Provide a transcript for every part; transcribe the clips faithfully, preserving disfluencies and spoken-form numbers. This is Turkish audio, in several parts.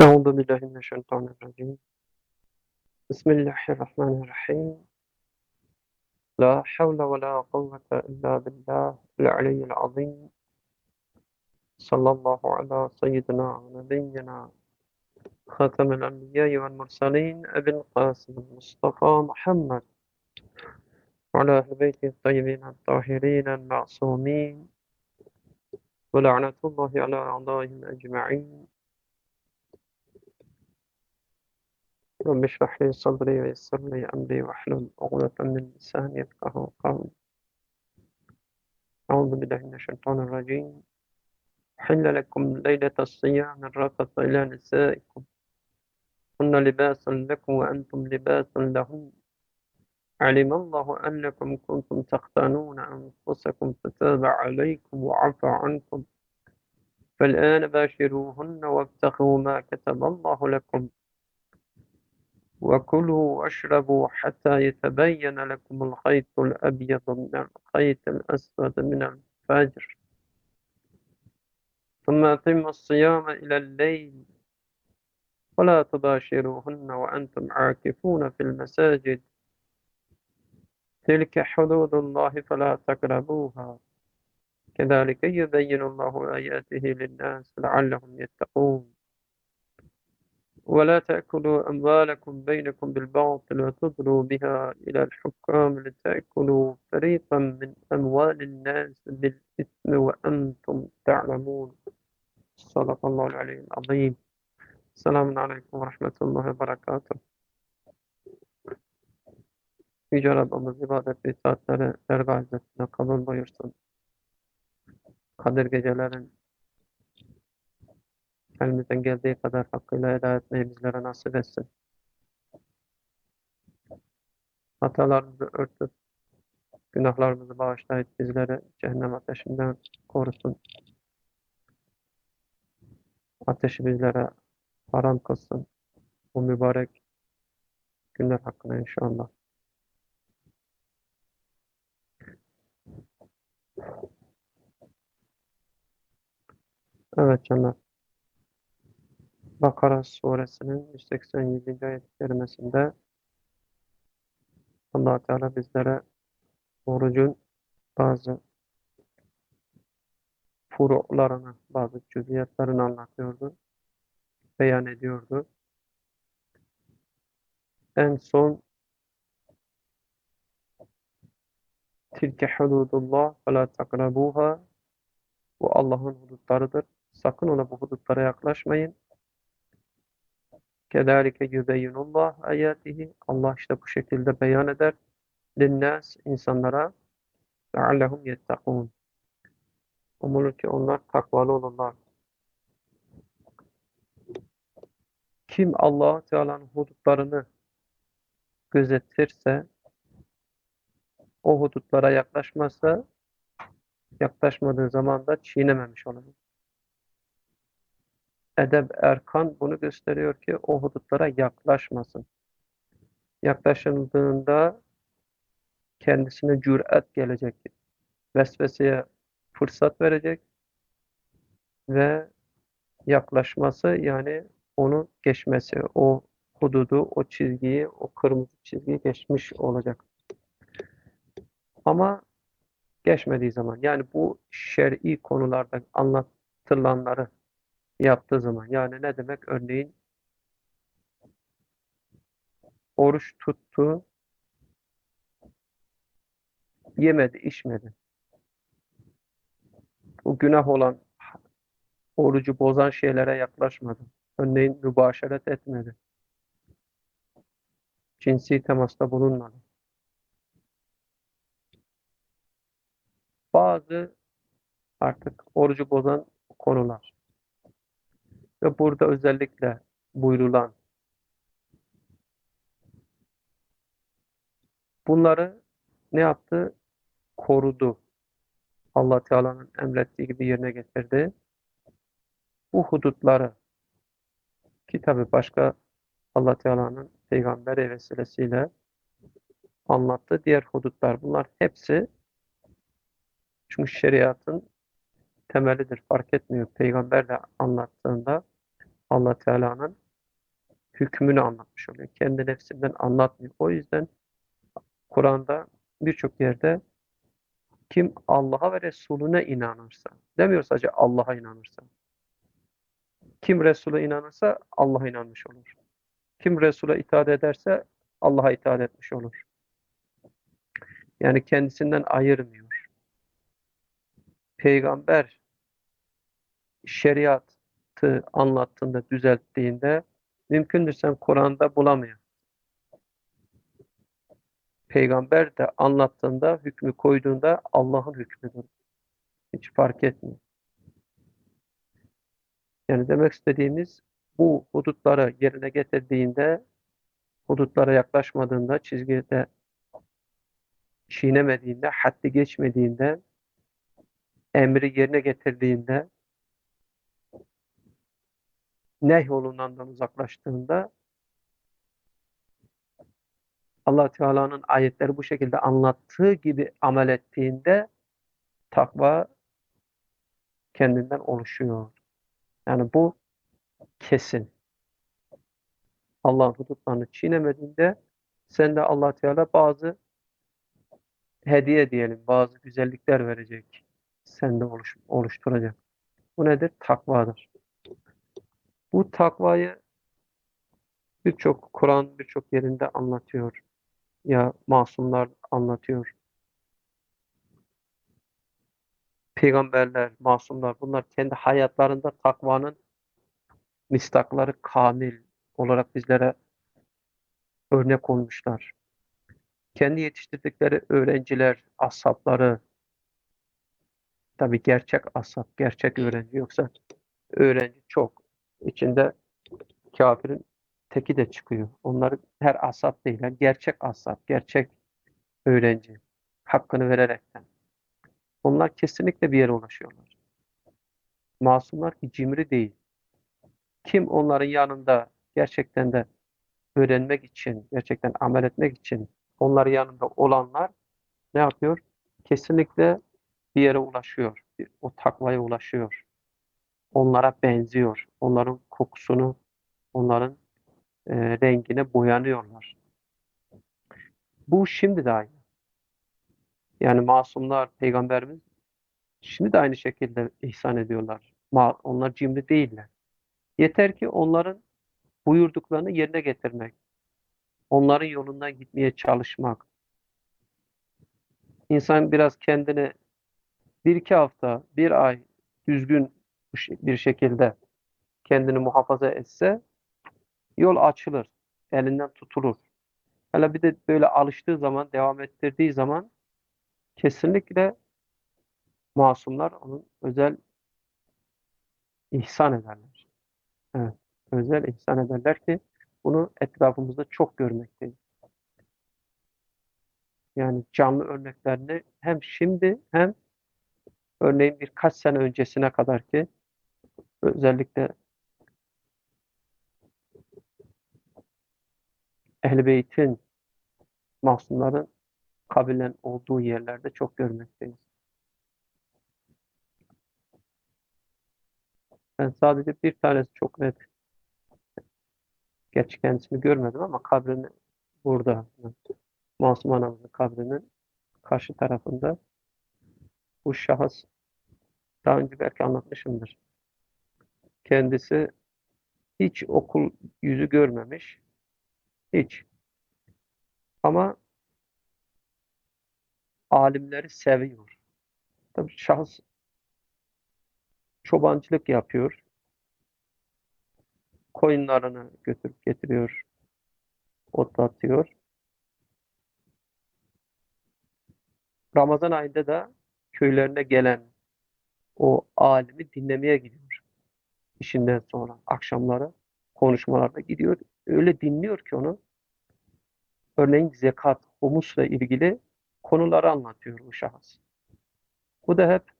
أعوذ بالله من الشيطان الرجيم. بسم الله الرحمن الرحيم. لا حول ولا قوة إلا بالله العلي العظيم. صلى الله على سيدنا ونبينا خاتم الأنبياء والمرسلين أبي القاسم المصطفى محمد وعلى أهل بيته الطيبين الطاهرين المعصومين ولعنة الله على أعدائهم أجمعين. رب اشرح لي صدري ويسر لي أمري واحلل عقدة من لساني يفقهوا قولي. أعوذ بالله من الشيطان الرجيم. حل لكم ليلة الصيام الرفث إلى نسائكم هن لباس لكم وأنتم لباس لهن علم الله أنكم كنتم تختانون أنفسكم فتاب عليكم وعفى عنكم فالآن باشروهن وابتغوا ما كتب الله لكم وكلوا واشربوا حتى يتبين لكم الخيط الأبيض من الخيط الأسود من الفجر ثم أتموا الصيام إلى الليل ولا تباشروهن وأنتم عاكفون في المساجد تلك حدود الله فلا تقربوها كذلك يبين الله آياته للناس لعلهم يتقون ولا تأكلوا أموالكم بينكم بالباطل وتدلوا بها إلى الحكام لتأكلوا فريقا من أموال الناس بالإثم وأنتم تعلمون. صدق الله العلي العظيم. Selamun Aleyküm ve Rahmetullahi ve Berekatuhu. Yüce Rabbimiz ibadet ve itaatleri dergâh izzetine kabul buyursun. Kadir gecelerin elimizden geldiği kadar hakkıyla eda etmeyi bizlere nasip etsin. Hatalarımızı örtüp, günahlarımızı bağışlayıp bizleri cehennem ateşinden korusun. Ateşi bizlere haram kılsın. Bu mübarek günler hakkında inşallah. Evet canlar. Bakara suresinin yüz seksen yedinci ayet-i kerimesinde Allah Teala bizlere orucun bazı furu'larını, bazı cüziyatlarını anlatıyordu, beyan ediyordu. En son tilke hududullah ve la takrabuha, bu Allah'ın hudutlarıdır. Sakın ona bu hudutlara yaklaşmayın. Kedalike yübeyyinullah ayatihi, Allah işte bu şekilde beyan eder. Linnas, insanlara leallehum yettekûn. Umulur ki onlar takvalı olurlar. Kim Allah Teala'nın hudutlarını gözetirse, o hudutlara yaklaşmazsa, yaklaşmadığı zaman da çiğnememiş olur. Edeb erkan bunu gösteriyor ki o hudutlara yaklaşmasın. Yaklaşıldığında kendisine cüret gelecek, vesveseye fırsat verecek ve yaklaşması, yani onu geçmesi, o hududu, o çizgiyi, o kırmızı çizgiyi geçmiş olacak. Ama geçmediği zaman, yani bu şer'i konularda anlatılanları yaptığı zaman, yani ne demek? Örneğin oruç tuttu, yemedi, içmedi. Bu günah olan, orucu bozan şeylere yaklaşmadı. Örneğin mübaşeret etmedi. Cinsi temasta bulunmadı. Bazı artık orucu bozan konular. Ve burada özellikle buyurulan, bunları ne yaptı? Korudu. Allah Teala'nın emrettiği gibi yerine getirdi. Bu hudutları, ki tabi başka Allah Teala'nın peygamberi vesilesiyle anlattığı diğer hudutlar, bunlar hepsi, çünkü şeriatın temelidir. Fark etmiyor. Peygamber de anlattığında Allah Teala'nın hükmünü anlatmış oluyor. Kendi nefsinden anlatmıyor. O yüzden Kur'an'da birçok yerde kim Allah'a ve Resulüne inanırsa, demiyor sadece Allah'a inanırsa. Kim Resul'e inanırsa Allah'a inanmış olur. Kim Resul'e itaat ederse Allah'a itaat etmiş olur. Yani kendisinden ayırmıyor. Peygamber şeriatı anlattığında, düzelttiğinde mümkündür sen Kur'an'da bulamıyorsun. Peygamber de anlattığında, hükmü koyduğunda Allah'ın hükmüdür. Hiç fark etmiyor. Yani demek istediğimiz bu hudutları yerine getirdiğinde, hudutlara yaklaşmadığında, çizgide çiğnemediğinde, haddi geçmediğinde, emri yerine getirdiğinde, nehyolundan uzaklaştığında Allah Teala'nın ayetleri bu şekilde anlattığı gibi amel ettiğinde takva kendinden oluşuyor. Yani bu kesin. Allah'ın hudutlarını çiğnemediğinde sen de Allah Teala bazı hediye diyelim, bazı güzellikler verecek. Sende oluş, oluşturacak. Bu nedir? Takvadır. Bu takvayı birçok Kur'an birçok yerinde anlatıyor. Ya masumlar anlatıyor. Peygamberler, masumlar bunlar kendi hayatlarında takvanın mistakları kamil olarak bizlere örnek olmuşlar. Kendi yetiştirdikleri öğrenciler, ashabları, tabii gerçek ashab, gerçek öğrenci yoksa öğrenci çok. İçinde kafirin teki de çıkıyor. Onlar her ashab değiller. Gerçek ashab, gerçek öğrenci. Hakkını vererekten. Onlar kesinlikle bir yere ulaşıyorlar. Masumlar ki cimri değil. Kim onların yanında gerçekten de öğrenmek için, gerçekten amel etmek için onların yanında olanlar ne yapıyor? Kesinlikle bir yere ulaşıyor. O takvaya ulaşıyor. Onlara benziyor. Onların kokusunu, onların e, rengine boyanıyorlar. Bu şimdi de aynı. Yani masumlar, peygamberimiz şimdi de aynı şekilde ihsan ediyorlar. Ma onlar cimri değiller. Yeter ki onların buyurduklarını yerine getirmek, onların yolundan gitmeye çalışmak. İnsan biraz kendini bir iki hafta, bir ay düzgün bir şekilde kendini muhafaza etse yol açılır, elinden tutulur. Hele bir de böyle alıştığı zaman, devam ettirdiği zaman kesinlikle masumlar onun özel ihsan ederler. Evet, özel ihsan ederler ki bunu etrafımızda çok görmekteyiz. Yani canlı örneklerini hem şimdi hem örneğin birkaç sene öncesine kadar ki özellikle Ehl-i Beyt'in masumların kabilen olduğu yerlerde çok görmekteyiz. Ben sadece bir tanesi çok net, gerçi kendisini görmedim ama kabrini burada, Masum Anamızın kabrinin karşı tarafında bu şahıs daha önce belki anlatmışımdır. Kendisi hiç okul yüzü görmemiş, hiç. Ama alimleri seviyor. Tabii şahıs çobancılık yapıyor, koyunlarını götürüp getiriyor, otlatıyor. Ramazan ayında da köylerine gelen o alimi dinlemeye gidiyor. İşinden sonra akşamları konuşmalarda gidiyor. Öyle dinliyor ki onu. Örneğin zekat, humusla ilgili konuları anlatıyor bu şahıs. Bu da hep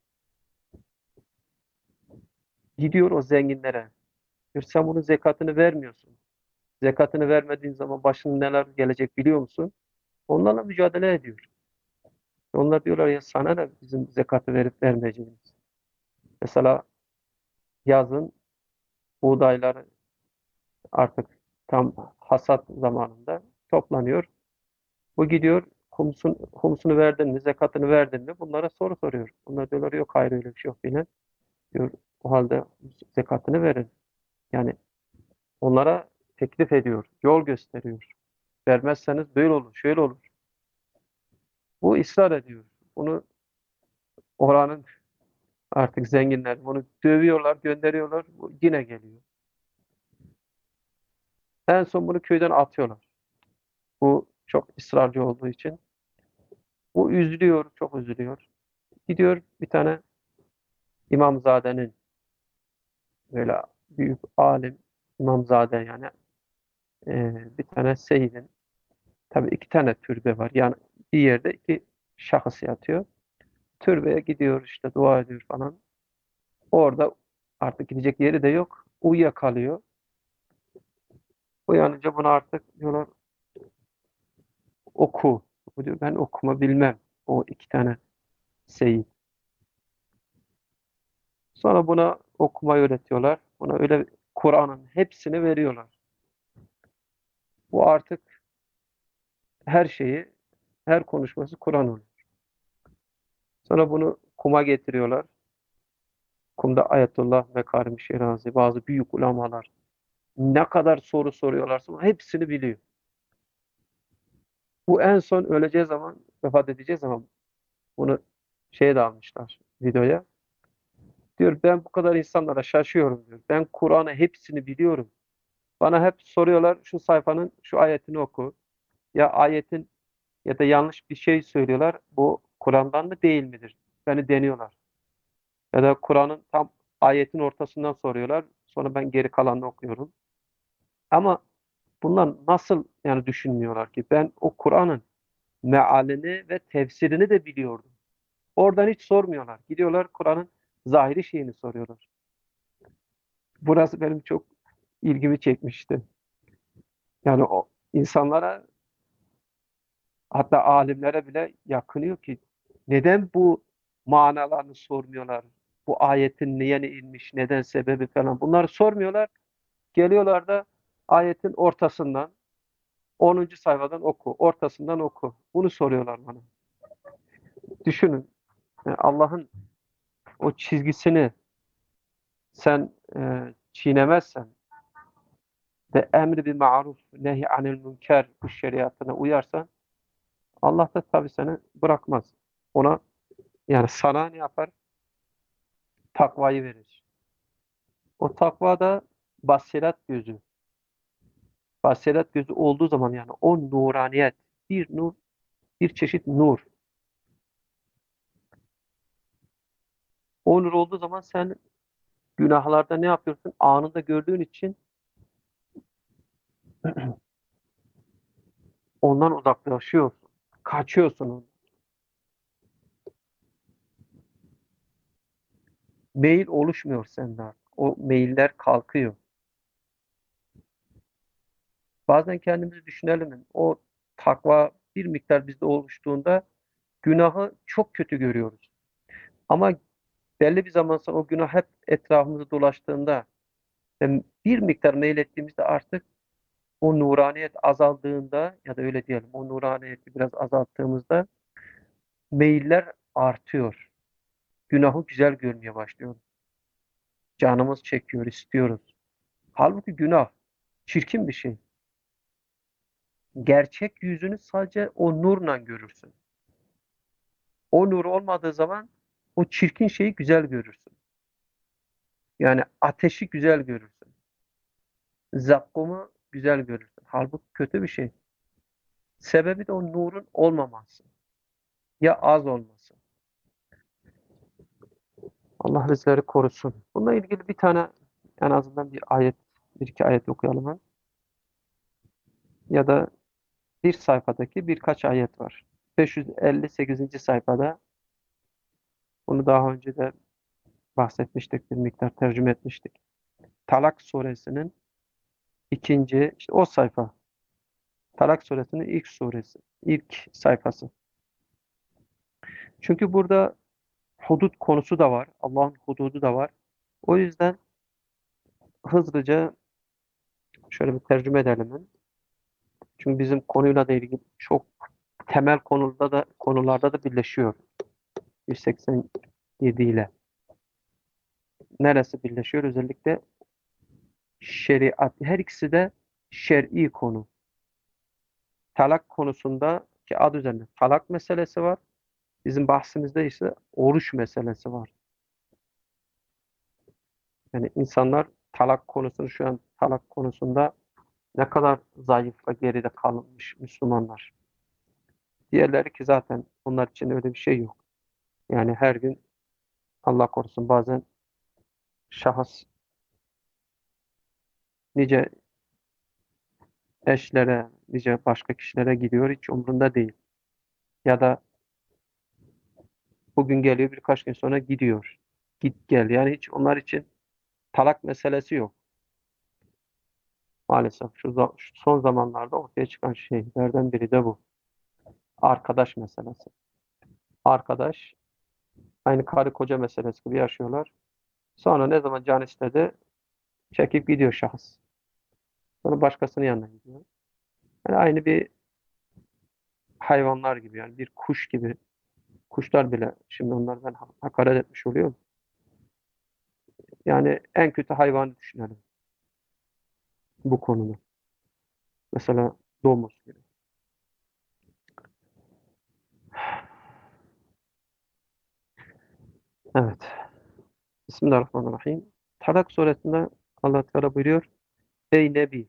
gidiyor o zenginlere. Diyor, sen bunun zekatını vermiyorsun. Zekatını vermediğin zaman başına neler gelecek biliyor musun? Onlarla mücadele ediyor. Onlar diyorlar ya sana ne bizim zekatı verip vermeyeceğimiz. Mesela yazın buğdayları artık tam hasat zamanında toplanıyor. Bu gidiyor, humsun, humsunu verdin mi, zekatını verdin mi? Bunlara soru soruyor. Bunlar diyorlar yok, hayır, öyle bir şey yok yine. Diyor o halde zekatını verin. Yani onlara teklif ediyor, yol gösteriyor. Vermezseniz böyle olur, şöyle olur. Bu ısrar ediyor. Bunu oranın artık zenginler bunu dövüyorlar, gönderiyorlar. Bu yine geliyor. En son bunu köyden atıyorlar. Bu çok ısrarcı olduğu için. Bu üzülüyor, çok üzülüyor. Gidiyor bir tane İmamzade'nin, böyle büyük alim İmamzade, yani e, bir tane seyyidin, tabii iki tane türbe var. Yani bir yerde iki şahıs yatıyor. Türbeye gidiyor, işte dua ediyor falan. Orada artık gidecek yeri de yok. Uyuyakalıyor. Uyanınca buna artık diyorlar oku. Bu diyor ben okuma bilmem. O iki tane seyyid. Sonra buna okumayı öğretiyorlar. Buna öyle Kur'an'ın hepsini veriyorlar. Bu artık her şeyi, her konuşması Kur'an oluyor. Sonra bunu kuma getiriyorlar. Kumda Ayetullah Mekarim Şirazi, bazı büyük ulamalar ne kadar soru soruyorlarsa hepsini biliyor. Bu en son öleceği zaman, vefat edeceği zaman bunu şeye de almışlar videoya. Diyor ben bu kadar insanlara şaşıyorum diyor. Ben Kur'an'ı hepsini biliyorum. Bana hep soruyorlar şu sayfanın şu ayetini oku. Ya ayetin ya da yanlış bir şey söylüyorlar. Bu Kur'an'dan mı değil midir? Beni deniyorlar. Ya da Kur'an'ın tam ayetin ortasından soruyorlar. Sonra ben geri kalanını okuyorum. Ama bunlar nasıl yani düşünmüyorlar ki? Ben o Kur'an'ın mealini ve tefsirini de biliyordum. Oradan hiç sormuyorlar. Gidiyorlar Kur'an'ın zahiri şeyini soruyorlar. Burası benim çok ilgimi çekmişti. Yani o insanlara, hatta alimlere bile yakınıyor ki neden bu manalarını sormuyorlar? Bu ayetin niye inmiş, neden sebebi falan. Bunları sormuyorlar. Geliyorlar da ayetin ortasından, onuncu sayfadan oku, ortasından oku. Bunu soruyorlar bana. Düşünün, yani Allah'ın o çizgisini sen e, çiğnemezsen ve emri bil maruf, nehy anil münker bu şeriatına uyarsan Allah da tabii seni bırakmaz. Ona, yani sana ne yapar? Takvayı verir. O takva da basiret gözü. Basiret gözü olduğu zaman, yani o nuraniyet, bir nur, bir çeşit nur. O nur olduğu zaman sen günahlarda ne yapıyorsun? Anında gördüğün için ondan uzaklaşıyorsun. Kaçıyorsun. Meyil oluşmuyor sende artık. O meyiller kalkıyor. Bazen kendimizi düşünelim. O takva bir miktar bizde oluştuğunda günahı çok kötü görüyoruz. Ama belli bir zaman sonra o günah hep etrafımızı dolaştığında ve bir miktar meylettiğimizde artık o nuraniyet azaldığında, ya da öyle diyelim, o nuraniyeti biraz azalttığımızda meyiller artıyor. Günahı güzel görmeye başlıyoruz. Canımız çekiyor, istiyoruz. Halbuki günah çirkin bir şey. Gerçek yüzünü sadece o nurla görürsün. O nur olmadığı zaman o çirkin şeyi güzel görürsün. Yani ateşi güzel görürsün. Zakkumu güzel görürsün. Halbuki kötü bir şey. Sebebi de o nurun olmaması. Ya az olması. Allah bizleri korusun. Bununla ilgili bir tane, en azından bir ayet, bir iki ayet okuyalım. Ha? Ya da bir sayfadaki birkaç ayet var. beş yüz elli sekizinci sayfada, bunu daha önce de bahsetmiştik, bir miktar tercüme etmiştik. Talak suresinin ikinci, işte o sayfa. Talak suresinin ilk suresi, ilk sayfası. Çünkü burada hudut konusu da var. Allah'ın hududu da var. O yüzden hızlıca şöyle bir tercüme edelim. Çünkü bizim konuyla da ilgili çok temel konuda da konularda da birleşiyor. yüz seksen yedi ile. Neresi birleşiyor? Özellikle şeriat. Her ikisi de şer'i konu. Talak konusunda ki adı üzerinde talak meselesi var. Bizim bahsimizde ise oruç meselesi var. Yani insanlar talak konusunu şu an talak konusunda ne kadar zayıf ve geride kalmış Müslümanlar. Diğerleri ki zaten onlar için öyle bir şey yok. Yani her gün Allah korusun bazen şahıs nice eşlere, nice başka kişilere gidiyor hiç umrunda değil. Ya da bugün geliyor birkaç gün sonra gidiyor. Git gel. Yani hiç onlar için talak meselesi yok. Maalesef şu, za- şu son zamanlarda ortaya çıkan şeylerden biri de bu. Arkadaş meselesi. Arkadaş aynı karı koca meselesi gibi yaşıyorlar. Sonra ne zaman can istedi çekip gidiyor şahıs. Sonra başkasının yanına gidiyor. Yani aynı bir hayvanlar gibi yani bir kuş gibi. Kuşlar bile şimdi onlardan ha- hakaret etmiş oluyor. Yani en kötü hayvanı düşünelim bu konuda. Mesela domuz gibi. Evet. Bismillahirrahmanirrahim. Talak suresinde Allah Teala buyuruyor. Ey Nebi,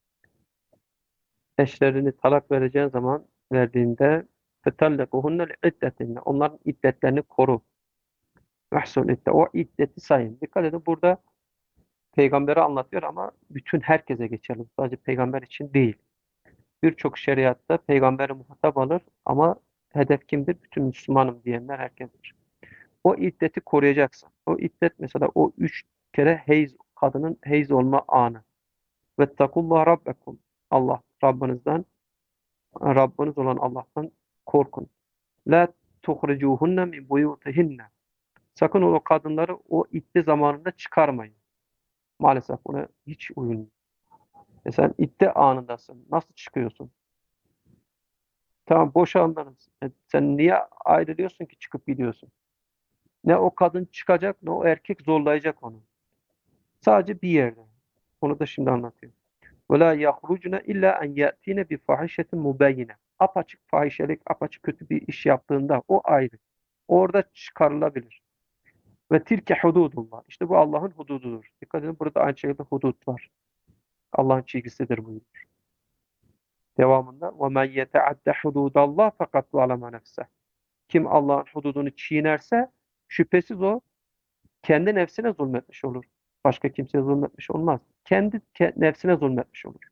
eşlerini talak vereceğin zaman verdiğinde فَتَلَّقُهُنَّ لِعِدَّتِهِنَّ onların iddetlerini koru. Ahsul iddet. O iddeti sayın. Dikkat edin burada peygamberi anlatıyor ama bütün herkese geçerli. Sadece peygamber için değil. Birçok şeriatta peygamberi muhatap alır ama hedef kimdir? Bütün Müslümanım diyenler herkesdir. O iddeti koruyacaksın. O iddet mesela o üç kere heyz, kadının heyz olma anı. Vettakullah rabbekum. Allah Rabbinizden, Rabbiniz olan Allah'tan korkun. La tuhricuhunne min buyutihinne. Sakın o kadınları o iddet zamanında çıkarmayın. Maalesef buna hiç uyulmuyor. E sen iddet anındasın. Nasıl çıkıyorsun? Tamam boşandınız. E sen niye ayrılıyorsun ki çıkıp gidiyorsun? Ne o kadın çıkacak ne o erkek zorlayacak onu. Sadece bir yerde. Onu da şimdi anlatıyor. وَلَا يَخْرُجْنَ اِلَّا اَنْ يَأْتِينَ بِفَاحِشَةٍ مُبَيِّنَةٍ Apaçık fahişelik, apaçık kötü bir iş yaptığında o ayrı. Orada çıkarılabilir. Ve tilke hududullah. İşte bu Allah'ın hudududur. Dikkat edin burada aynı şekilde hudut var. Allah'ın çizgisidir bu. Devamında وَمَنْ يَتَعَدَّ حُدُودَ اللّٰهِ فَقَدْ ظَلَمَ نَفْسَهُ Kim Allah'ın hududunu çiğnerse şüphesiz o kendi nefsine zulmetmiş olur. Başka kimseye zulmetmiş olmaz. Kendi ke- nefsine zulmetmiş olur.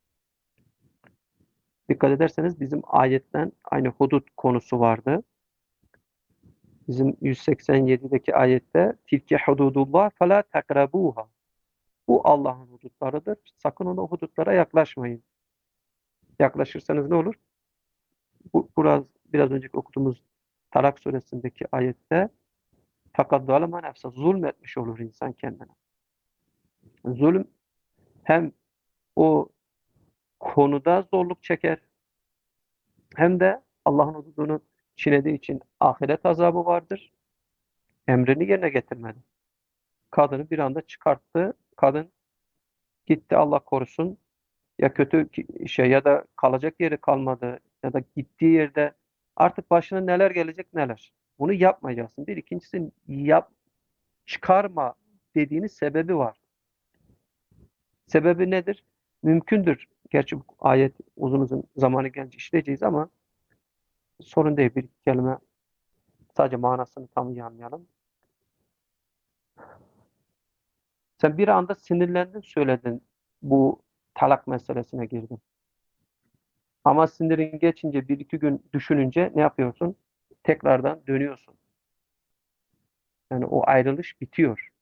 Dikkat ederseniz bizim ayetten aynı hudut konusu vardı. Bizim yüz seksen yedideki ayette tilke hududullah fela takrabuha. Bu Allah'ın hudutlarıdır. Sakın ona hudutlara yaklaşmayın. Yaklaşırsanız ne olur? Bu biraz biraz önceki okuduğumuz Talak suresindeki ayette fakat zalama nefse zulmetmiş olur insan kendine. Zulüm hem o konuda zorluk çeker hem de Allah'ın hududunu çiğnediği için ahiret azabı vardır. Emrini yerine getirmedi. Kadını bir anda çıkarttı. Kadın gitti Allah korusun. Ya kötü şey ya da kalacak yeri kalmadı ya da gittiği yerde artık başına neler gelecek neler. Bunu yapmayacaksın. Bir ikincisi yap çıkarma dediğiniz sebebi var. Sebebi nedir? Mümkündür. Gerçi bu ayet uzun uzun zamanı gelince işleyeceğiz ama sorun değil. Bir iki kelime sadece manasını tam iyi anlayalım. Sen bir anda sinirlendin söyledin bu talak meselesine girdin. Ama sinirin geçince bir iki gün düşününce ne yapıyorsun? Tekrardan dönüyorsun. Yani o ayrılış bitiyor.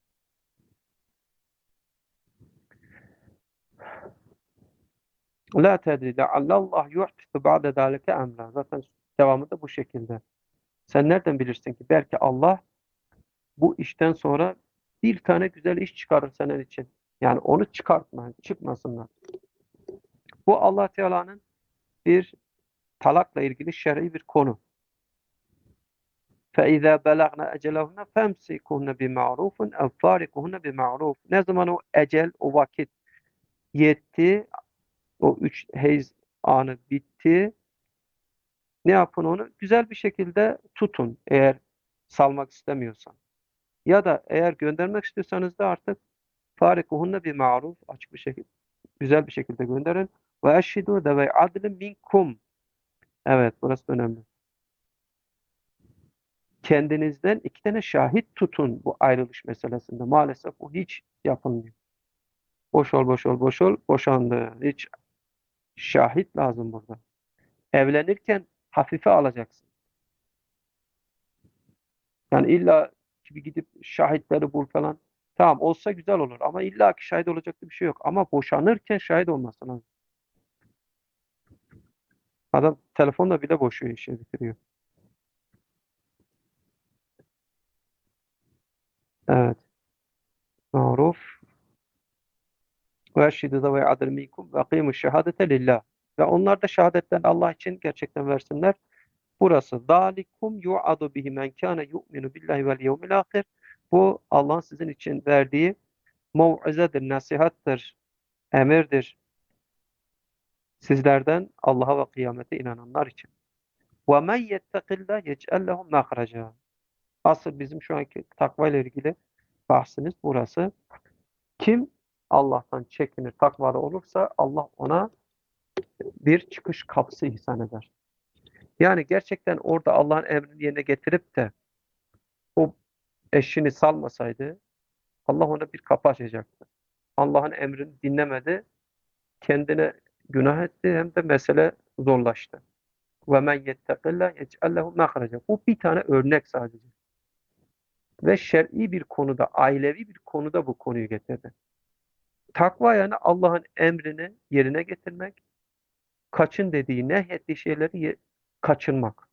La tedri leallallah yuhtisu ba'de zalike emra. Zaten devamı da bu şekilde. Sen nereden bilirsin ki? Belki Allah bu işten sonra bir tane güzel iş çıkarır senin için. Yani onu çıkartmayın, çıkmasınlar. Bu Allah Teala'nın bir talakla ilgili şer'i bir konu. فَاِذَا بَلَغْنَا اَجَلَهُنَّ فَامْسِكُهُنَّ بِمَعْرُوفٍ اَوْ فَارِقُهُنَّ بِمَعْرُوفٍ. Ne zaman o ecel, o vakit yetti, o üç heyz anı bitti, ne yapın onu? Güzel bir şekilde tutun eğer salmak istemiyorsan. Ya da eğer göndermek istiyorsanız da artık فَارِقُهُنَّ بِمَعْرُوفٍ, açık bir şekilde, güzel bir şekilde gönderin. وَاَشْهِدُوا ذَوَيْ عَدْلٍ مِنْكُمْ. Evet, burası da önemli. Kendinizden iki tane şahit tutun bu ayrılış meselesinde. Maalesef bu hiç yapılmıyor. Boş ol, boş ol, boş ol, boşandı. Hiç şahit lazım burada. Evlenirken hafife alacaksın. Yani illa gibi gidip şahitleri bul falan. Tamam, olsa güzel olur ama illa ki şahit olacak bir şey yok. Ama boşanırken şahit olması lazım. Adam telefonla bile boşuyor, işi bitiriyor. Evet. Maruf. Ve eşhidü ve adil minkum ve akimu şehadete lillah. Ve onlar da şehadetten Allah için gerçekten versinler. Burası. Zalikum yu'adu bihi men kana yu'minu billahi vel yevmil ahir. Bu Allah'ın sizin için verdiği mev'izedir, nasihattır, emirdir. Sizlerden Allah'a ve kıyamete inananlar için. وَمَنْ يَتَّقِ اللّٰهِ يَجْعَلْ لَهُ مَخْرَجًا. Asıl bizim şu anki takva ile ilgili bahsimiz burası. Kim Allah'tan çekinir, takvalı olursa Allah ona bir çıkış kapısı ihsan eder. Yani gerçekten orada Allah'ın emrini yerine getirip de o eşini salmasaydı Allah ona bir kapı açacaktı. Allah'ın emrini dinlemedi, kendine günah etti, hem de mesele zorlaştı. وَمَنْ يَتَّقِ اللّٰهِ يَجْعَلْ لَهُ مَخْرَجًا. Bu bir tane örnek sadece. Ve şer'i bir konuda, ailevi bir konuda bu konuyu getirdi. Takva yani Allah'ın emrini yerine getirmek, kaçın dediği, nehyettiği şeyleri ye- kaçınmak.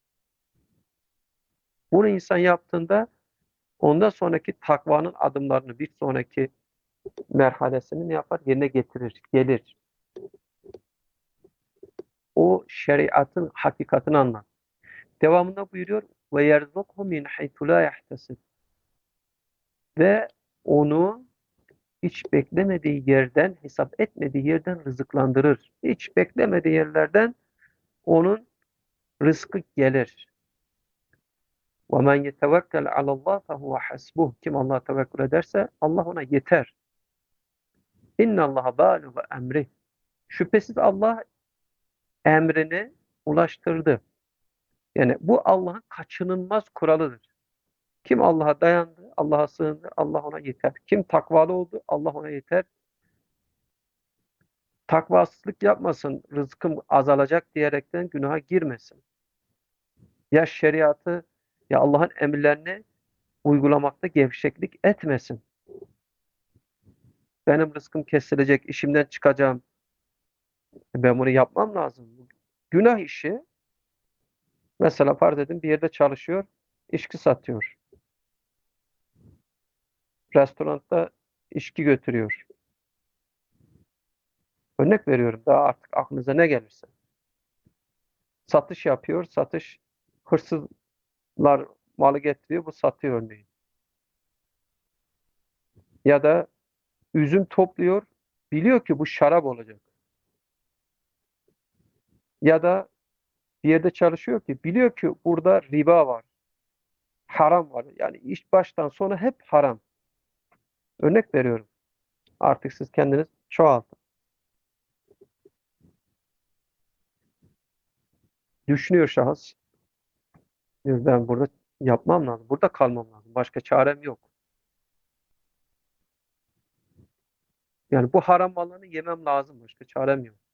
Bunu insan yaptığında ondan sonraki takvanın adımlarını, bir sonraki merhalesini ne yapar? Yerine getirir, gelir. O şeriatın hakikatini anlar. Devamında buyuruyor ve yerzukhu min haythu la yahtasib. Ve onu hiç beklemediği yerden, hesap etmediği yerden rızıklandırır. Hiç beklemediği yerlerden onun rızkı gelir. وَمَنْ يَتَوَكَّلْ عَلَى اللّٰهِ فَهُوَ حَسْبُهُ. Kim Allah'a tevekkül ederse Allah ona yeter. اِنَّ اللّٰهَ بَالِغُ emrih. Şüphesiz Allah emrini ulaştırdı. Yani bu Allah'ın kaçınılmaz kuralıdır. Kim Allah'a dayandı, Allah'a sığındı, Allah ona yeter. Kim takvalı oldu, Allah ona yeter. Takvasızlık yapmasın, rızkım azalacak diyerekten günaha girmesin. Ya şeriatı, ya Allah'ın emirlerini uygulamakta gevşeklik etmesin. Benim rızkım kesilecek, işimden çıkacağım. Ben bunu yapmam lazım. Günah işi, mesela farz edin bir yerde çalışıyor, içki satıyor. Restoranda içki götürüyor. Örnek veriyorum, daha artık aklınıza ne gelirse. Satış yapıyor, satış, hırsızlar malı getiriyor, bu satıyor örneğin. Ya da üzüm topluyor, biliyor ki bu şarap olacak. Ya da bir yerde çalışıyor ki biliyor ki burada riba var, haram var. Yani iş baştan sona hep haram. Örnek veriyorum. Artık siz kendiniz çoğaltın. Düşünüyor şahıs. Diyor, ben burada yapmam lazım. Burada kalmam lazım. Başka çarem yok. Yani bu haram malını yemem lazım. Başka çarem yok.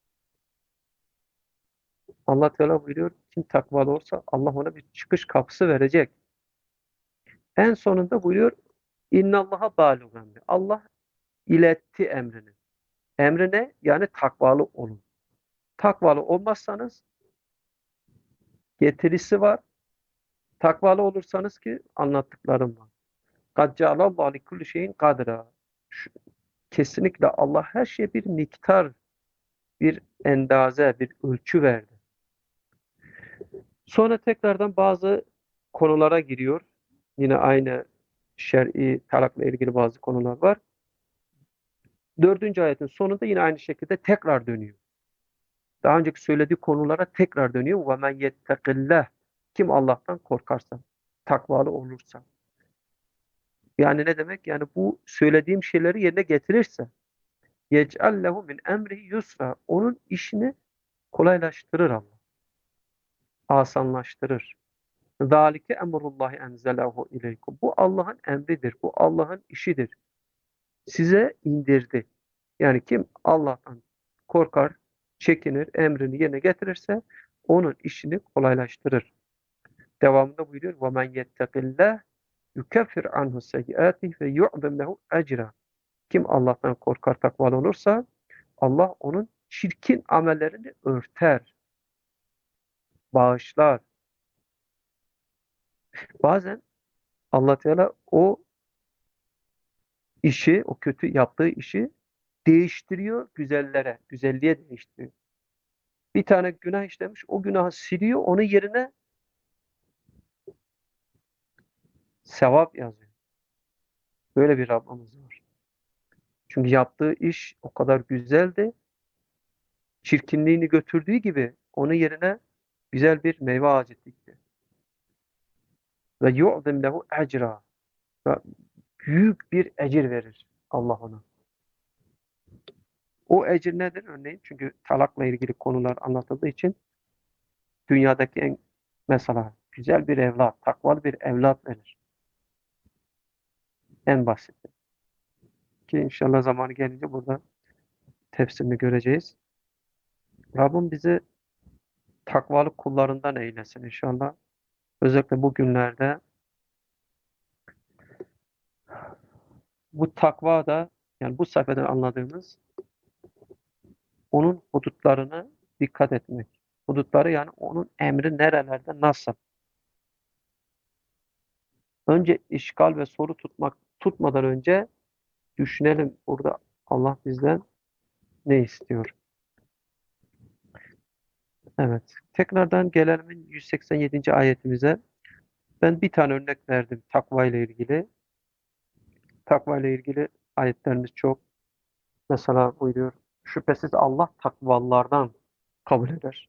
Allah Teala buyuruyor. Kim takvalı olursa Allah ona bir çıkış kapısı verecek. En sonunda buyuruyor. İnnallaha bâluğ emri. Allah iletti emrini. Emri ne? Yani takvalı olun. Takvalı olmazsanız getirisi var. Takvalı olursanız ki anlattıklarım var. قَدْ جَعَلَ اللّٰهُ لِكُلِّ şeyin kadra. kesinlikle Allah her şeye bir miktar, bir endaze, bir ölçü verdi. Sonra tekrardan bazı konulara giriyor. Yine aynı şer'i talakla ilgili bazı konular var. Dördüncü ayetin sonunda yine aynı şekilde tekrar dönüyor. Daha önceki söylediği konulara tekrar dönüyor. وَمَنْ يَتَّقِ اللّٰهِ Kim Allah'tan korkarsa, takvalı olursa. Yani ne demek? Yani bu söylediğim şeyleri yerine getirirse يَجْعَلْ لَهُ مِنْ اَمْرِهِ yusra. Onun işini kolaylaştırır Allah. Asanlaştırır. ذَٰلِكَ اَمْرُ اللّٰهِ اَنْزَلَهُ اِلَيْكُمْ Bu Allah'ın emridir. Bu Allah'ın işidir. Size indirdi. Yani kim Allah'tan korkar, çekinir, emrini yerine getirirse onun işini kolaylaştırır. Devamında buyuruyor وَمَنْ يَتَّقِ اللّٰهِ يُكَفِّرْ عَنْهُ سَيِّئَاتِهِ وَيُعْظِمْ لَهُ اَجْرًا Kim Allah'tan korkar, takvalı olursa Allah onun çirkin amellerini örter, bağışlar. Bazen Allah Teala o işi, o kötü yaptığı işi değiştiriyor güzellere, güzelliğe değiştiriyor. Bir tane günah işlemiş, o günahı siliyor, onun yerine sevap yazıyor. Böyle bir Rabbimiz var. Çünkü yaptığı iş o kadar güzeldi, çirkinliğini götürdüğü gibi onun yerine güzel bir meyve ağacı dikti. Ve yu'zim lehu ecra. Ve büyük bir ecir verir Allah ona. O ecir nedir örneğin? Çünkü talakla ilgili konular anlatıldığı için dünyadaki en mesela güzel bir evlat, takvalı bir evlat verir. En basit. Ki inşallah zamanı gelince burada tefsirini göreceğiz. Rabbim bizi takvalı kullarından eylesin inşallah. Özellikle bu günlerde bu takva da yani bu sayfada anladığımız onun hudutlarına dikkat etmek. Hudutları yani onun emri nerelerde nasıl? Önce işgal ve soru tutmak tutmadan önce düşünelim burada Allah bizden ne istiyor? Evet. Tekrardan gelelim yüz seksen yedinci ayetimize. Ben bir tane örnek verdim takva ile ilgili. Takva ile ilgili ayetlerimiz çok. Mesela buyuruyor. Şüphesiz Allah takvalılardan kabul eder.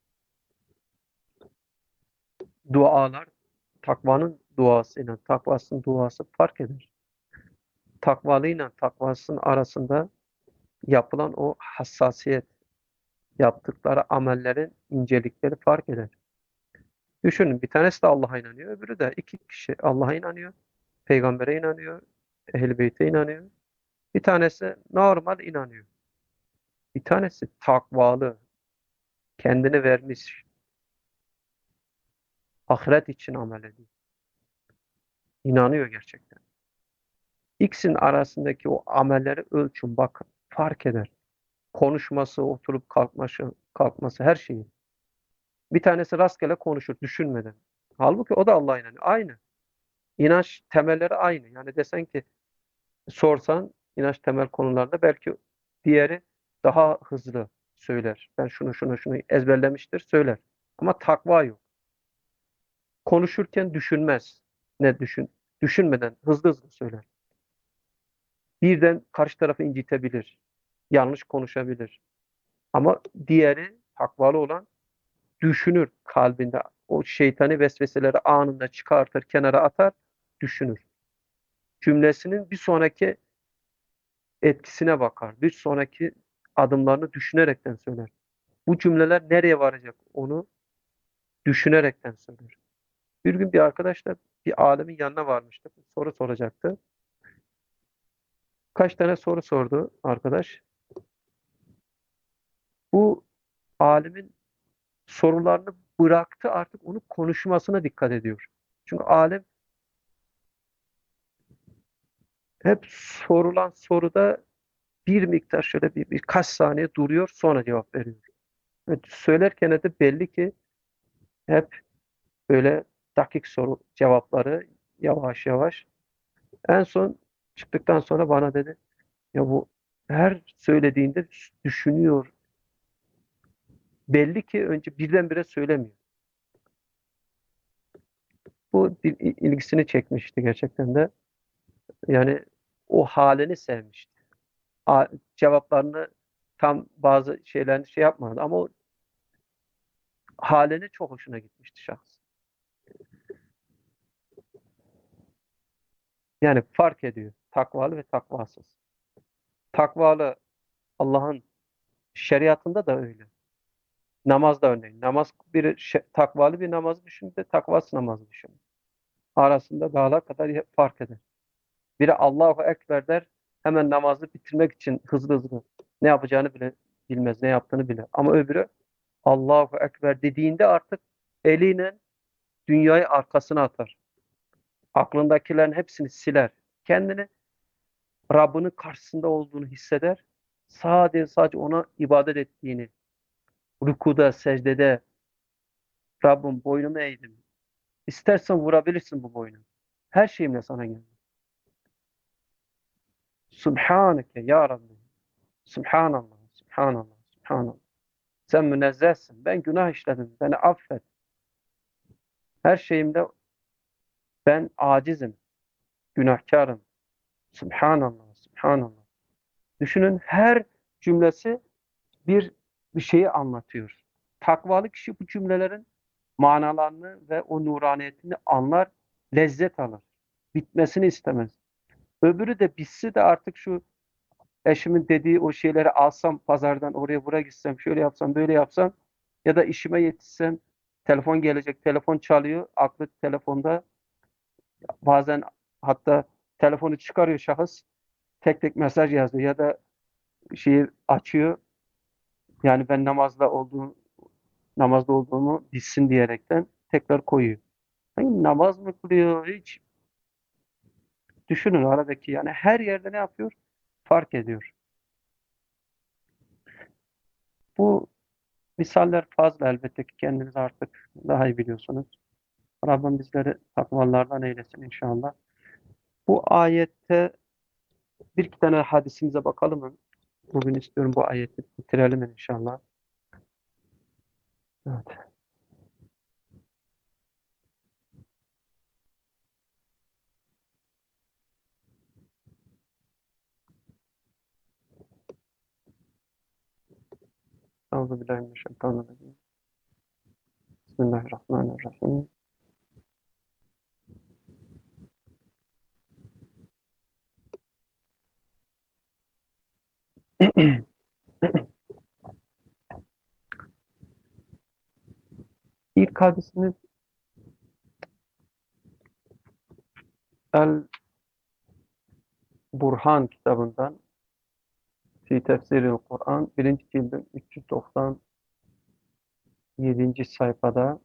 Dualar takvanın duasıyla takvasının duası fark eder. Takvalıyla takvasının arasında yapılan o hassasiyet, yaptıkları amellerin incelikleri fark eder. Düşünün bir tanesi de Allah'a inanıyor, öbürü de iki kişi Allah'a inanıyor, peygambere inanıyor, ehl-i beyte inanıyor. Bir tanesi normal inanıyor. Bir tanesi takvalı, kendini vermiş, ahiret için amel ediyor. İnanıyor gerçekten. İkisinin arasındaki o amelleri ölçün, bakın, fark eder. Konuşması, oturup kalkması, kalkması her şeyi. Bir tanesi rastgele konuşur, düşünmeden. Halbuki o da Allah'a inanıyor. Aynı. İnanç temelleri aynı. Yani desen ki sorsan inanç temel konularda belki diğeri daha hızlı söyler. Ben şunu şunu şunu ezberlemiştir söyler. Ama takva yok. Konuşurken düşünmez. Ne düşün? Düşünmeden hızlı hızlı söyler. Birden karşı tarafı incitebilir. Yanlış konuşabilir. Ama diğeri takvalı olan düşünür kalbinde. O şeytani vesveseleri anında çıkartır, kenara atar, düşünür. Cümlesinin bir sonraki etkisine bakar. Bir sonraki adımlarını düşünerekten söyler. Bu cümleler nereye varacak onu düşünerekten söyler. Bir gün bir arkadaş da bir alemin yanına varmıştı. Soru soracaktı. Kaç tane soru sordu arkadaş. Bu alimin sorularını bıraktı artık onun konuşmasına dikkat ediyor. Çünkü alim hep sorulan soruda bir miktar şöyle bir birkaç saniye duruyor sonra cevap veriyor. Evet, söylerken de belli ki hep böyle dakik soru cevapları yavaş yavaş. En son çıktıktan sonra bana dedi Ya bu her söylediğinde düşünüyor. Belli ki önce birdenbire söylemiyor. Bu dil- ilgisini çekmişti gerçekten de. Yani o halini sevmişti. A- cevaplarını tam bazı şeylerini şey yapmadı ama o halini çok hoşuna gitmişti şahs. Yani fark ediyor. Takvalı ve takvasız. Takvalı Allah'ın şeriatında da öyle. Namaz da örneğin. Namaz bir şe- takvalı bir namazı düşün de takvasız namazı düşün. Arasında dağlar kadar fark eder. Biri Allahu Ekber der, hemen namazı bitirmek için hızlı hızlı ne yapacağını bile bilmez, ne yaptığını bile. Ama öbürü Allahu Ekber dediğinde artık eliyle dünyayı arkasına atar. Aklındakilerin hepsini siler. Kendini Rabbinin karşısında olduğunu hisseder. Sadece sadece ona ibadet ettiğini, rükuda, secdede Rabbim boynumu eğdim. İstersen vurabilirsin bu boynu. Her şeyimle sana geldim. Subhaneke ya Rabbi. Subhanallah, Subhanallah, Subhanallah. Sen münezzehsin. Ben günah işledim. Beni affet. Her şeyimde ben acizim. Günahkarım. Subhanallah, Subhanallah. Düşünün her cümlesi bir bir şeyi anlatıyor. Takvalı kişi bu cümlelerin manalarını ve o nuraniyetini anlar, lezzet alır. Bitmesini istemez. Öbürü de bitsi de artık şu eşimin dediği o şeyleri alsam pazardan oraya buraya gitsem, şöyle yapsam, böyle yapsam ya da işime yetişsem telefon gelecek, telefon çalıyor, aklı telefonda bazen hatta telefonu çıkarıyor şahıs, tek tek mesaj yazıyor ya da şeyi açıyor. Yani ben namazda olduğum namazda olduğumu bilsin diyerekten tekrar koyuyor. Hani namaz mı kılıyor hiç düşünün aradaki yani her yerde ne yapıyor? Fark ediyor. Bu misaller fazla elbette ki kendiniz artık daha iyi biliyorsunuz. Rabbim bizleri takvalardan eylesin inşallah. Bu ayette bir iki tane hadisimize bakalım mı? Bugün istiyorum bu ayeti bitirelim inşallah. Evet. Euzubillahimineşşeytanirracim. Bismillahirrahmanirrahim. İlk hadisimiz El Burhan kitabından Fi Tefsiril Kur'an birinci cildin üç yüz doksan yedinci sayfada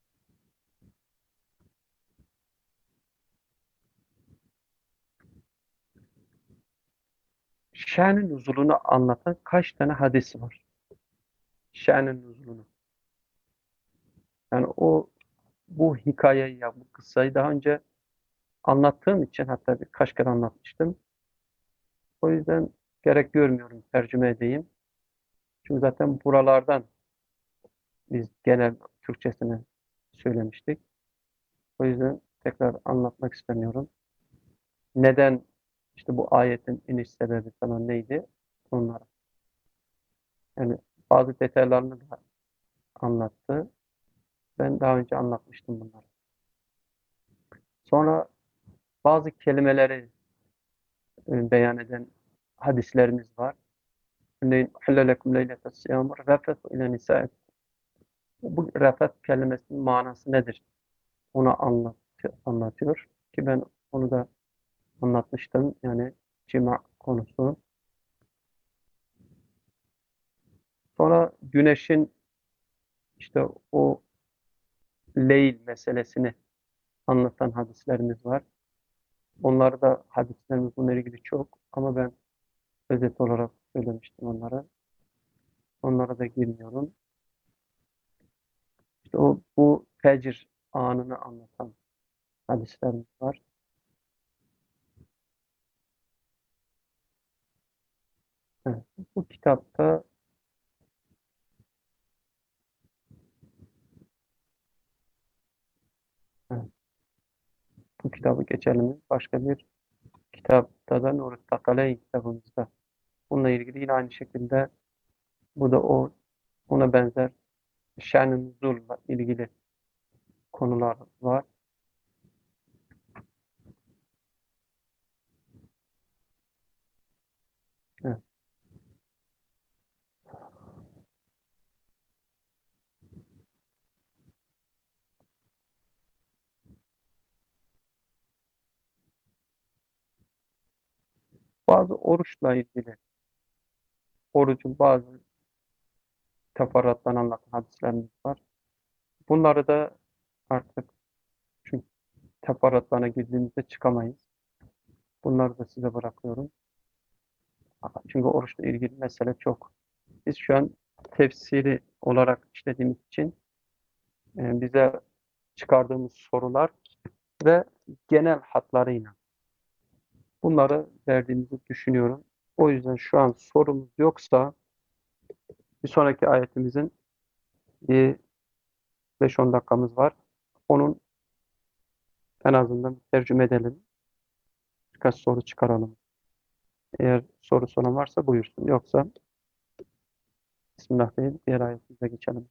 şen-i nuzulunu anlatan kaç tane hadis var? Şen-i nuzulunu. Yani o bu hikayeyi ya bu kıssayı daha önce anlattığım için hatta birkaç kere anlatmıştım. O yüzden gerek görmüyorum tercüme edeyim. Çünkü zaten buralardan biz genel Türkçesini söylemiştik. O yüzden tekrar anlatmak istemiyorum. Neden işte bu ayetin iniş sebebi falan neydi? Onları. Yani bazı detaylarını da anlattı. Ben daha önce anlatmıştım bunları. Sonra bazı kelimeleri e, beyan eden hadislerimiz var. Örneğin "Hüllelekum leyletes siyamı rafethu ile nisaikum." Bu rafet kelimesinin manası nedir? Onu anlat, anlatıyor ki ben onu da anlatmıştım. Yani cima konusu. Sonra güneşin işte o leyl meselesini anlatan hadislerimiz var. Onları da hadislerimiz bununla ilgili çok ama ben özet olarak söylemiştim onları. Onlara da girmiyorum. İşte o bu fecr anını anlatan hadislerimiz var. Evet. Bu kitapta evet, bu kitabı geçelim. Başka bir kitapta da Nurut Takalay kitabımızda. Bununla ilgili yine aynı şekilde bu da o ona benzer şen-i nüzul'la ilgili konular var. Evet. Bazı oruçla ilgili orucun bazı teferruatlarını anlatan hadislerimiz var. Bunları da artık çünkü teferruatlarına girdiğimizde çıkamayız. Bunları da size bırakıyorum. Çünkü oruçla ilgili mesele çok. Biz şu an tefsiri olarak işlediğimiz için e, bize çıkardığımız sorular ve genel hatlarıyla bunları verdiğimizi düşünüyorum. O yüzden şu an sorumuz yoksa bir sonraki ayetimizin bir beş on dakikamız var. Onun en azından tercüme edelim. Birkaç soru çıkaralım. Eğer soru sorun varsa buyursun. Yoksa Bismillah deyip diğer ayetimize geçelim.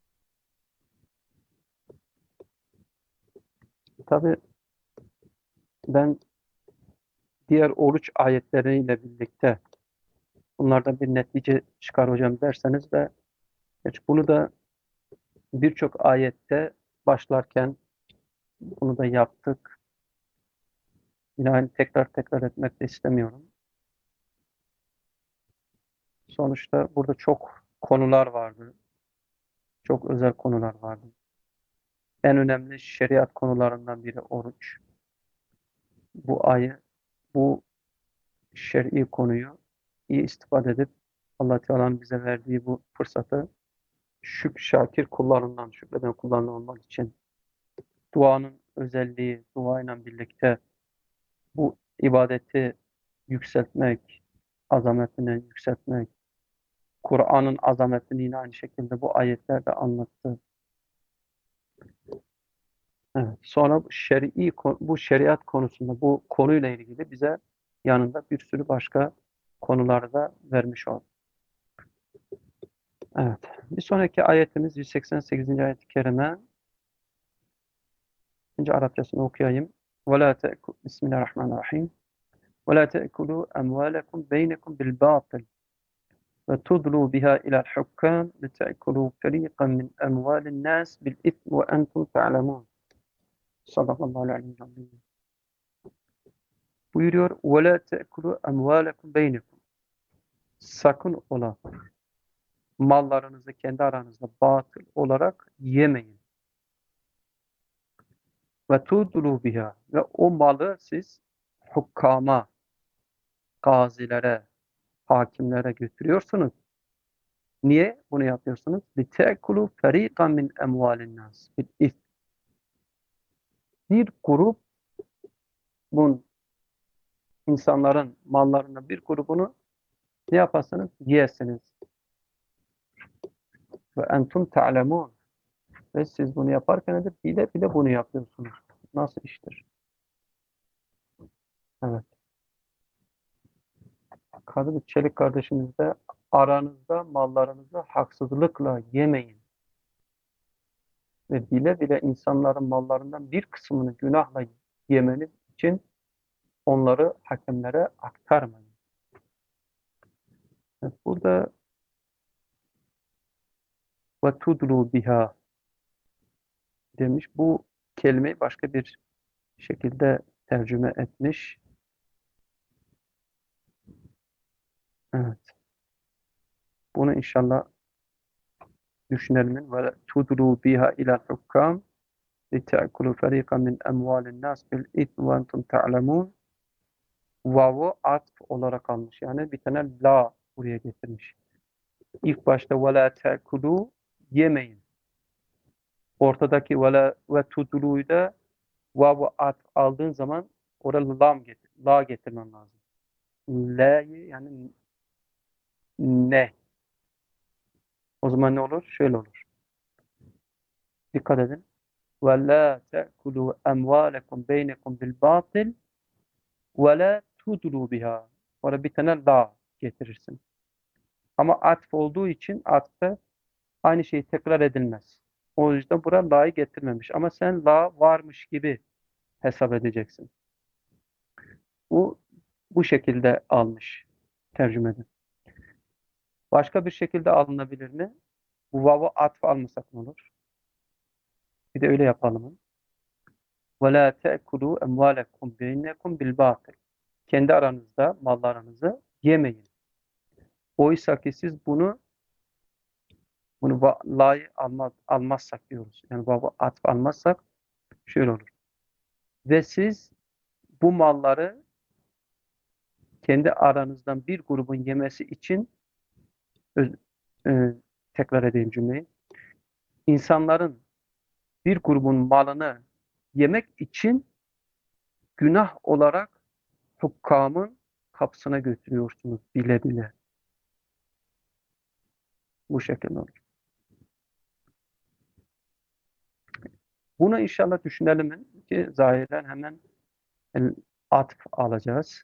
Tabii ben diğer oruç ayetleriyle birlikte bunlardan bir netice çıkar hocam derseniz de geç bunu da birçok ayette başlarken bunu da yaptık. Yine aynı tekrar tekrar etmek de istemiyorum. Sonuçta burada çok konular vardı. Çok özel konular vardı. En önemli şeriat konularından biri oruç. Bu ayı, bu şer'i konuyu iyi istifade edip Allah Teala'nın bize verdiği bu fırsatı şükür şakir kullarından, şükreden kullarından olmak için duanın özelliği, duayla birlikte bu ibadeti yükseltmek, azametini yükseltmek, Kur'an'ın azametini yine aynı şekilde bu ayetlerde anlattı. Evet. Sonra bu şer'i bu şeriat konusunda bu konuyla ilgili bize yanında bir sürü başka konuları da vermiş oldu. Evet. Bir sonraki ayetimiz yüz seksen sekizinci ayet-i kerime. Önce Arapçasını okuyayım. وَلَا تَأْكُلُوا Bismillahirrahmanirrahim. وَلَا تَأْكُلُوا أَمْوَالَكُمْ بَيْنَكُمْ بِالْبَاطِلِ وَتُدْلُوا بِهَا إِلَى الْحُكَّامِ لِتَأْكُلُوا فَرِيقًا مِنْ أَمْوَالِ النَّاسِ بِالْإِثْمِ وَأَنْتُمْ تَعْلَمُونَ. Sadakallahu aleyhi ve sellem. Buyuruyor. وَلَا تَأْكُلُوا أَمْوَالَكُمْ بَيْنَكُمْ. Sakın ola mallarınızı kendi aranızda batıl olarak yemeyin. Ve tudlu biha ve o malı siz hukkama, gazilere, hakimlere götürüyorsunuz. Niye bunu yapıyorsunuz? لِتَأْكُلُوا فَر۪يقًا مِنْ اَمْوَالِ النَّاسِ بِالْاِثْمِ. Bir grup bunun insanların mallarından bir grubunu ne yaparsınız? Yersiniz. Ve entum ta'lemun. Ve siz bunu yaparken de bile bile bunu yapıyorsunuz. Nasıl iştir? Evet. Kadı Çelik kardeşimiz de aranızda mallarınızı haksızlıkla yemeyin. Ve bile bile insanların mallarından bir kısmını günahla yemeniz için onları hakemlere aktarmayın. Evet, burada ve tudlu biha demiş. Bu kelimeyi başka bir şekilde tercüme etmiş. Evet. Bunu inşallah düşünelim. Ve tudlu biha ilal hukkam لِتَأْكُلُوا فَر۪يقًا مِنْ اَمْوَالِ النَّاسِ بِالْاِثْمِ وَاَنْتُمْ تَعْلَمُونَ. Vav'u atf olarak almış. Yani bir tane la buraya getirmiş. İlk başta وَلَا تَأْكُلُوا yemeyin. Ortadaki وَلَا ve tudlu'yu da vav'u atf aldığın zaman orada lam getir, la getirmen lazım. La'yı yani ne. O zaman ne olur? Şöyle olur. Dikkat edin. وَلَا تَأْكُلُوا أَمْوَالَكُمْ بَيْنَكُمْ بِالْبَاطِلِ وَلَا تُدْلُوا بِهَا. Orada bir tane la getirirsin. Ama atf olduğu için atfta aynı şey tekrar edilmez. O yüzden buraya la'yı getirmemiş. Ama sen la varmış gibi hesap edeceksin. Bu bu şekilde almış tercümede. Başka bir şekilde alınabilir mi? Bu vav'u atf almasak ne olur? Bir de öyle yapalım. وَلَا تَأْكُلُوا اَمْوَالَكُمْ بَيْنَكُمْ بِالْبَاطِلِ. Kendi aranızda mallarınızı yemeyin. Oysa ki siz bunu bunu va- la'yı almaz, almazsak diyoruz. Yani vav'u atf almazsak şöyle olur. Ve siz bu malları kendi aranızdan bir grubun yemesi için öz- e, tekrar edeyim cümleyi. İnsanların bir grubun malını yemek için günah olarak hukkamın kapısına götürüyorsunuz bile bile. Bu şekilde olur. Bunu inşallah düşünelim ki zahiren hemen el- atf alacağız.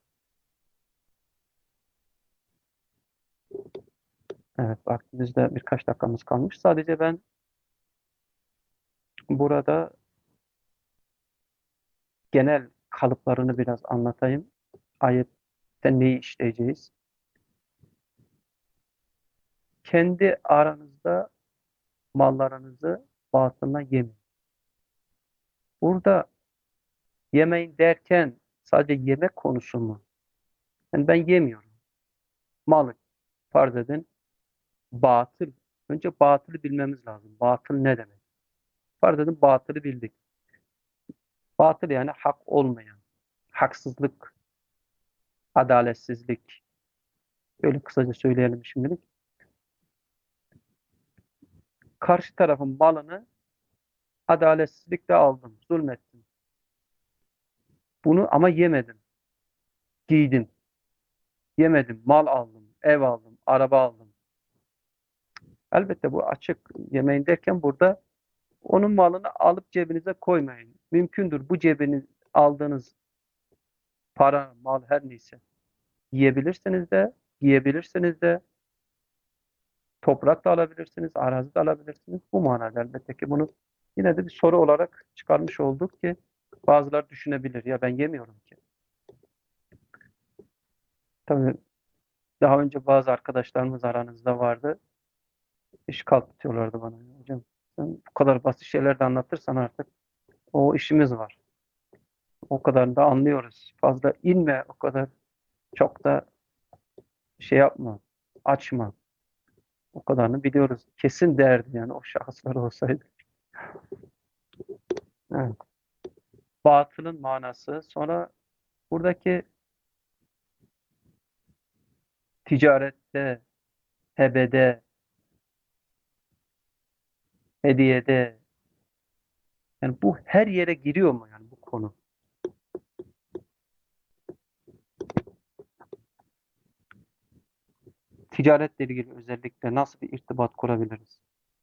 Evet, vaktimizde birkaç dakikamız kalmış. Sadece ben burada genel kalıplarını biraz anlatayım. Ayette neyi işleyeceğiz? Kendi aranızda mallarınızı batılla yemeyin. Burada yemeyin derken sadece yemek konusu mu? Yani ben yemiyorum. Malı farz edin. Batıl. Önce batılı bilmemiz lazım. Batıl ne demek? Farz edin batılı bildik. Batıl yani hak olmayan, haksızlık, adaletsizlik. Böyle kısaca söyleyelim şimdilik. Karşı tarafın malını adaletsizlikle aldım, zulmettim. Bunu ama yemedim, giydim. Yemedim, mal aldım, ev aldım, araba aldım. Elbette bu açık yemeğin derken burada onun malını alıp cebinize koymayın. Mümkündür bu cebiniz aldığınız para, mal her neyse yiyebilirsiniz de, giyebilirsiniz de, toprak da alabilirsiniz, arazi de alabilirsiniz. Bu manada elbette ki bunu yine de bir soru olarak çıkarmış olduk ki bazıları düşünebilir. Ya ben yemiyorum ki. Tabii daha önce bazı arkadaşlarımız aranızda vardı. İş kalkıtıyorlardı bana. Hocam sen bu kadar basit şeyler de anlatırsan artık o işimiz var. O kadar da anlıyoruz. Fazla inme o kadar çok da şey yapma. Açma. O kadarını biliyoruz. Kesin derdi yani o şahıslar olsaydı. Evet. Batılın manası. Sonra buradaki ticarette, hebede, hediyede yani bu her yere giriyor mu yani bu konu? Ticaretle ilgili özellikle nasıl bir irtibat kurabiliriz?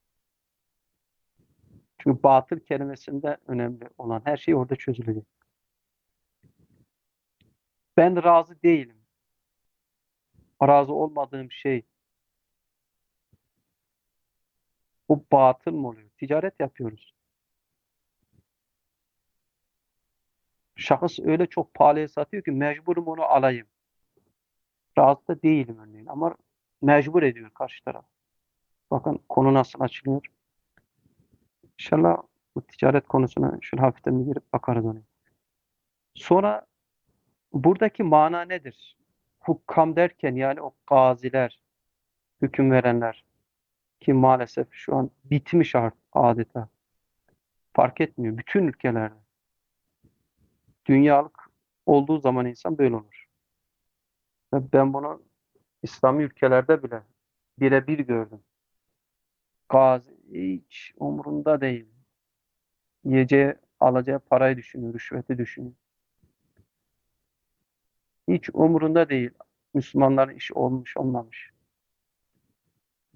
Çünkü batıl kelimesinde önemli olan her şey orada çözülecek. Ben razı değilim. Razı olmadığım şey bu batıl mı oluyor? Ticaret yapıyoruz. Şahıs öyle çok pahalıya satıyor ki mecburum onu alayım. Razı da değilim örneğin ama mecbur ediyor karşı taraf. Bakın konu nasıl açılıyor. İnşallah bu ticaret konusuna şöyle hafiften bir girip bakarız ona. Sonra buradaki mana nedir? Hukkam derken yani o gaziler, hüküm verenler ki maalesef şu an bitmiş artık adeta. Fark etmiyor. Bütün ülkelerde. Dünyalık olduğu zaman insan böyle olur. Ve ben bunu İslami ülkelerde bile birebir gördüm. Gazi hiç umurunda değil. Yiyeceği, alacağı parayı düşünüyor, rüşveti düşünüyor. Hiç umurunda değil. Müslümanların işi olmuş olmamış.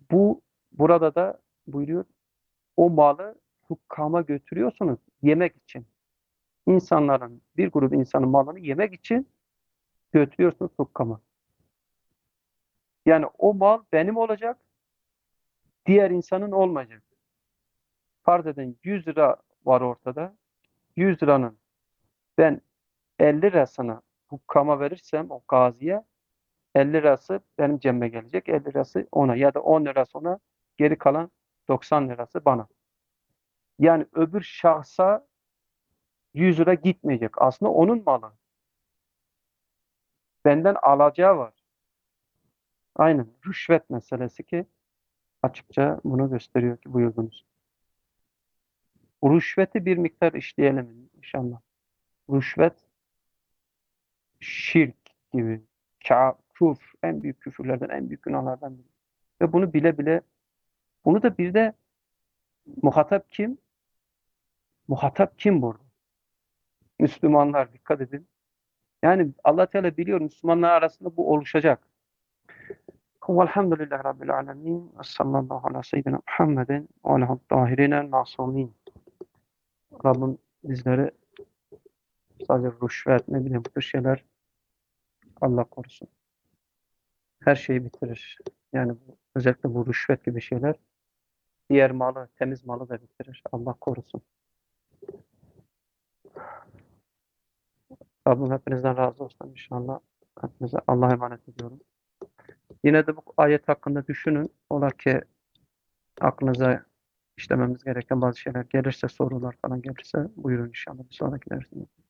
Bu burada da buyuruyor o malı hukkama götürüyorsunuz yemek için. İnsanların bir grup insanın malını yemek için götürüyorsunuz hukkama. Yani o mal benim olacak, diğer insanın olmayacak. Farz edin yüz lira var ortada. yüz liranın ben elli lirasını hukkama verirsem o gaziye elli lirası benim cebime gelecek. elli lirası ona ya da on lirası ona, geri kalan doksan lirası bana. Yani öbür şahsa yüz lira gitmeyecek. Aslında onun malı. Benden alacağı var. Aynen. Rüşvet meselesi ki açıkça bunu gösteriyor ki buyurdunuz. Bu rüşveti bir miktar işleyelim inşallah. Rüşvet şirk gibi, ka, küfür, en büyük küfürlerden, en büyük günahlardan biri. Ve bunu bile bile, bunu da bir de muhatap kim? Muhatap kim burada? Müslümanlar, dikkat edin. Yani Allah Teala biliyor Müslümanlar arasında bu oluşacak. Velhamdülillahi Rabbil alemin. Ve sallallahu ala seyyidina Muhammedin ve aleyhi tahirinel masumin. Rabbim bizleri sadece rüşvet, ne bileyim bu tür şeyler Allah korusun. Her şeyi bitirir. Yani bu, özellikle bu rüşvet gibi şeyler diğer malı, temiz malı da bitirir. Allah korusun. Rabbim hepinizden razı olsun inşallah. Hepinize Allah'a emanet ediyorum. Yine de bu ayet hakkında düşünün. Ola ki aklınıza işlememiz gereken bazı şeyler gelirse, sorular falan gelirse buyurun inşallah bir sonraki dersinde.